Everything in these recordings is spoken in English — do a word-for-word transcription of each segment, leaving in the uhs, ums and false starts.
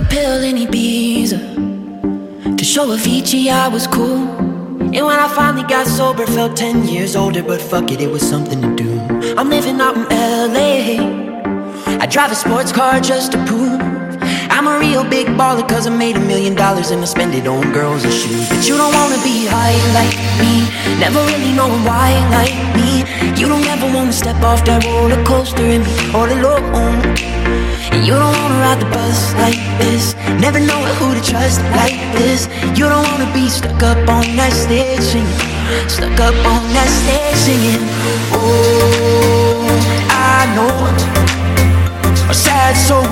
a pill in Ibiza to show Avicii I was cool. And when I finally got sober, felt ten years older. But fuck it, it was something to do. I'm living out in L A. I drive a sports car just to prove I'm a real big baller, cause I made a million dollars and I spend it on girls and shoes. But you don't wanna be high like me, never really knowing why like me. You don't ever wanna step off that roller coaster and be all alone. And you don't wanna ride the bus like this, never knowing who to trust like this. You don't wanna be stuck up on that stage singing, stuck up on that stage singing. Oh, I know a sad soul,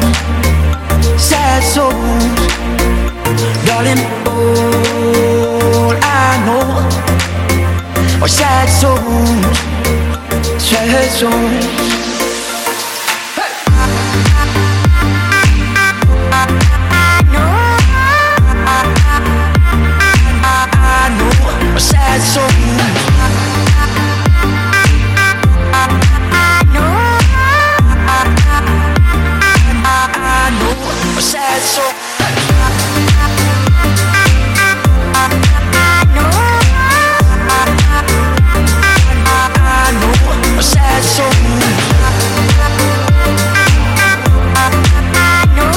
sad souls, darling, all I know are sad souls, sad souls. I know, I know are sad souls. Sad soul. I know, I know a sad soul. I know,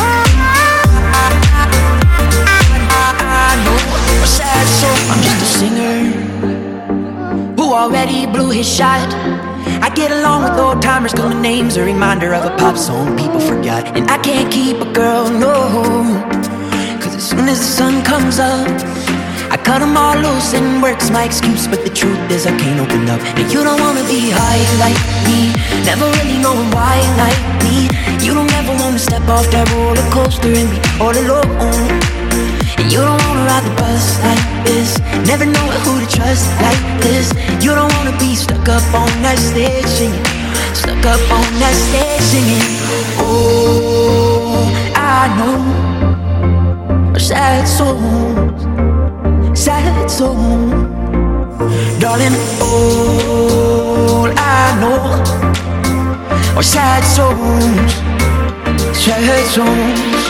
I know a sad soul. I'm just a singer who already blew his shot. I get along with old timers, call my name's a reminder of a pop song people forgot. And I can't keep a girl, no, cause as soon as the sun comes up, I cut them all loose and work's my excuse. But the truth is I can't open up. And you don't wanna be high like me, never really knowing why like me. You don't ever wanna step off that roller coaster and be all alone. And you don't wanna ride the bus like this, never knowing who to trust like this. You don't wanna be stuck up on that stage singing, stuck up on that stage singing. Oh, I know sad souls, sad souls, darling, all I know are sad souls, sad souls.